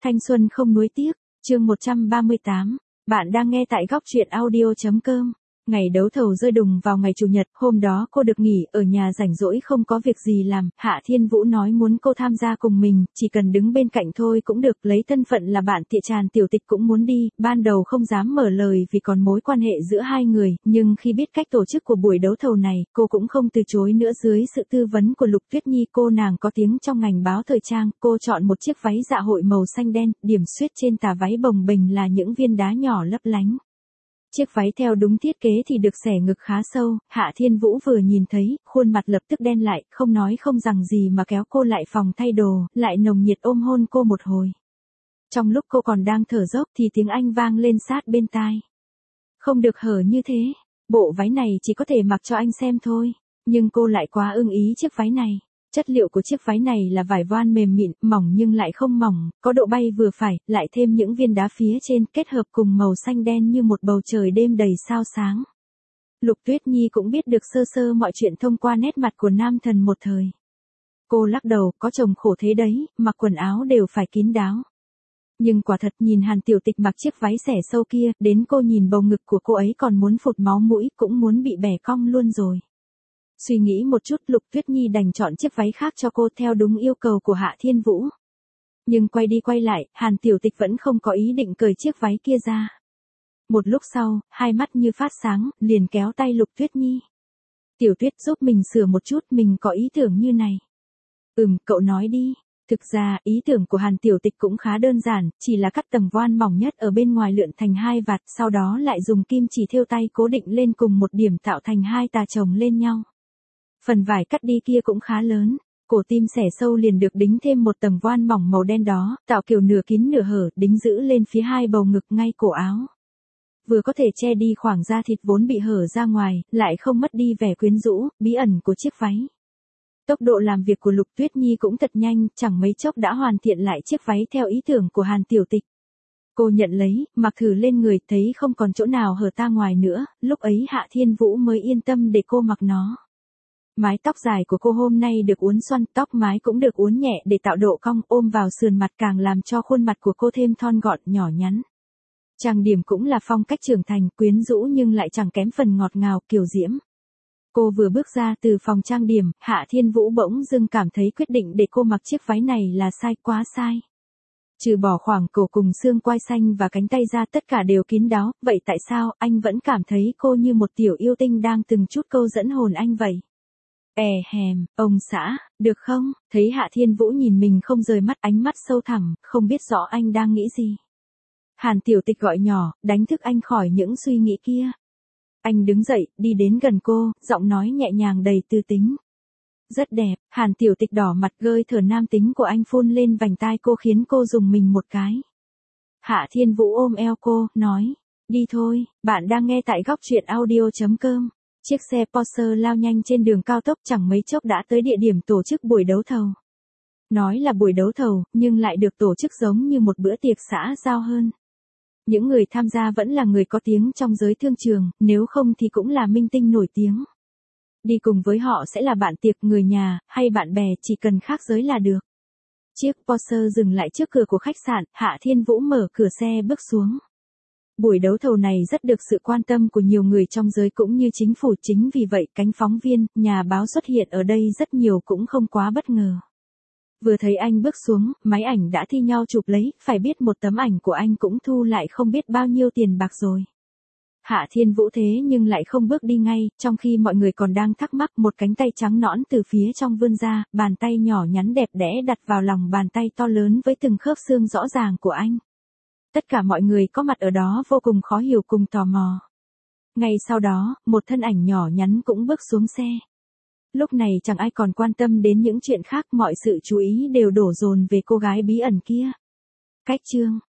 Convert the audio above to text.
Thanh xuân không nuối tiếc, chương 138. Bạn đang nghe tại góc truyện audio.com. Ngày đấu thầu rơi đùng vào ngày Chủ nhật, hôm đó cô được nghỉ ở nhà rảnh rỗi không có việc gì làm, Hạ Thiên Vũ nói muốn cô tham gia cùng mình, chỉ cần đứng bên cạnh thôi cũng được, lấy thân phận là bạn Tiệ Tràn Tiểu Tịch cũng muốn đi, ban đầu không dám mở lời vì còn mối quan hệ giữa hai người, nhưng khi biết cách tổ chức của buổi đấu thầu này, cô cũng không từ chối nữa. Dưới sự tư vấn của Lục Tuyết Nhi, cô nàng có tiếng trong ngành báo thời trang, cô chọn một chiếc váy dạ hội màu xanh đen, điểm xuyết trên tà váy bồng bềnh là những viên đá nhỏ lấp lánh. Chiếc váy theo đúng thiết kế thì được xẻ ngực khá sâu, Hạ Thiên Vũ vừa nhìn thấy, khuôn mặt lập tức đen lại, không nói không rằng gì mà kéo cô lại phòng thay đồ, lại nồng nhiệt ôm hôn cô một hồi. Trong lúc cô còn đang thở dốc thì tiếng anh vang lên sát bên tai. Không được hở như thế, bộ váy này chỉ có thể mặc cho anh xem thôi, nhưng cô lại quá ưng ý chiếc váy này. Chất liệu của chiếc váy này là vải voan mềm mịn, mỏng nhưng lại không mỏng, có độ bay vừa phải, lại thêm những viên đá phía trên, kết hợp cùng màu xanh đen như một bầu trời đêm đầy sao sáng. Lục Tuyết Nhi cũng biết được sơ sơ mọi chuyện thông qua nét mặt của nam thần một thời. Cô lắc đầu, có chồng khổ thế đấy, mặc quần áo đều phải kín đáo. Nhưng quả thật nhìn Hàn Tiểu Tịch mặc chiếc váy xẻ sâu kia, đến cô nhìn bầu ngực của cô ấy còn muốn phụt máu mũi, cũng muốn bị bẻ cong luôn rồi. Suy nghĩ một chút, Lục Tuyết Nhi đành chọn chiếc váy khác cho cô theo đúng yêu cầu của Hạ Thiên Vũ. Nhưng quay đi quay lại, Hàn Tiểu Tịch vẫn không có ý định cởi chiếc váy kia ra. Một lúc sau, hai mắt như phát sáng, liền kéo tay Lục Tuyết Nhi. Tiểu Tuyết giúp mình sửa một chút, mình có ý tưởng như này. Cậu nói đi. Thực ra, ý tưởng của Hàn Tiểu Tịch cũng khá đơn giản, chỉ là cắt tầng voan mỏng nhất ở bên ngoài lượn thành hai vạt, sau đó lại dùng kim chỉ thêu tay cố định lên cùng một điểm tạo thành hai tà chồng lên nhau. Phần vải cắt đi kia cũng khá lớn, cổ tim xẻ sâu liền được đính thêm một tầng voan mỏng màu đen đó, tạo kiểu nửa kín nửa hở, đính giữ lên phía hai bầu ngực ngay cổ áo. Vừa có thể che đi khoảng da thịt vốn bị hở ra ngoài, lại không mất đi vẻ quyến rũ, bí ẩn của chiếc váy. Tốc độ làm việc của Lục Tuyết Nhi cũng thật nhanh, chẳng mấy chốc đã hoàn thiện lại chiếc váy theo ý tưởng của Hàn Tiểu Tịch. Cô nhận lấy, mặc thử lên người, thấy không còn chỗ nào hở ta ngoài nữa, lúc ấy Hạ Thiên Vũ mới yên tâm để cô mặc nó. Mái tóc dài của cô hôm nay được uốn xoăn, tóc mái cũng được uốn nhẹ để tạo độ cong, ôm vào sườn mặt càng làm cho khuôn mặt của cô thêm thon gọn, nhỏ nhắn. Trang điểm cũng là phong cách trưởng thành, quyến rũ nhưng lại chẳng kém phần ngọt ngào, kiều diễm. Cô vừa bước ra từ phòng trang điểm, Hạ Thiên Vũ bỗng dưng cảm thấy quyết định để cô mặc chiếc váy này là sai, quá sai. Trừ bỏ khoảng cổ cùng xương quai xanh và cánh tay ra, tất cả đều kín đáo, vậy tại sao anh vẫn cảm thấy cô như một tiểu yêu tinh đang từng chút câu dẫn hồn anh vậy? Ông xã, được không? Thấy Hạ Thiên Vũ nhìn mình không rời mắt, ánh mắt sâu thẳm, không biết rõ anh đang nghĩ gì. Hàn Tiểu Tịch gọi nhỏ, đánh thức anh khỏi những suy nghĩ kia. Anh đứng dậy, đi đến gần cô, giọng nói nhẹ nhàng đầy tư tính. Rất đẹp. Hàn Tiểu Tịch đỏ mặt, gơi thở nam tính của anh phun lên vành tai cô khiến cô rùng mình một cái. Hạ Thiên Vũ ôm eo cô, nói, đi thôi. Bạn đang nghe tại góc truyện audio.com. Chiếc xe Porsche lao nhanh trên đường cao tốc, chẳng mấy chốc đã tới địa điểm tổ chức buổi đấu thầu. Nói là buổi đấu thầu, nhưng lại được tổ chức giống như một bữa tiệc xã giao hơn. Những người tham gia vẫn là người có tiếng trong giới thương trường, nếu không thì cũng là minh tinh nổi tiếng. Đi cùng với họ sẽ là bạn tiệc, người nhà, hay bạn bè, chỉ cần khác giới là được. Chiếc Porsche dừng lại trước cửa của khách sạn, Hạ Thiên Vũ mở cửa xe bước xuống. Buổi đấu thầu này rất được sự quan tâm của nhiều người trong giới cũng như chính phủ, chính vì vậy cánh phóng viên, nhà báo xuất hiện ở đây rất nhiều cũng không quá bất ngờ. Vừa thấy anh bước xuống, máy ảnh đã thi nhau chụp lấy, phải biết một tấm ảnh của anh cũng thu lại không biết bao nhiêu tiền bạc rồi. Hạ Thiên Vũ thế nhưng lại không bước đi ngay, trong khi mọi người còn đang thắc mắc, một cánh tay trắng nõn từ phía trong vươn ra, bàn tay nhỏ nhắn đẹp đẽ đặt vào lòng bàn tay to lớn với từng khớp xương rõ ràng của anh. Tất cả mọi người có mặt ở đó vô cùng khó hiểu cùng tò mò. Ngay sau đó, một thân ảnh nhỏ nhắn cũng bước xuống xe. Lúc này chẳng ai còn quan tâm đến những chuyện khác, mọi sự chú ý đều đổ dồn về cô gái bí ẩn kia. Cách chương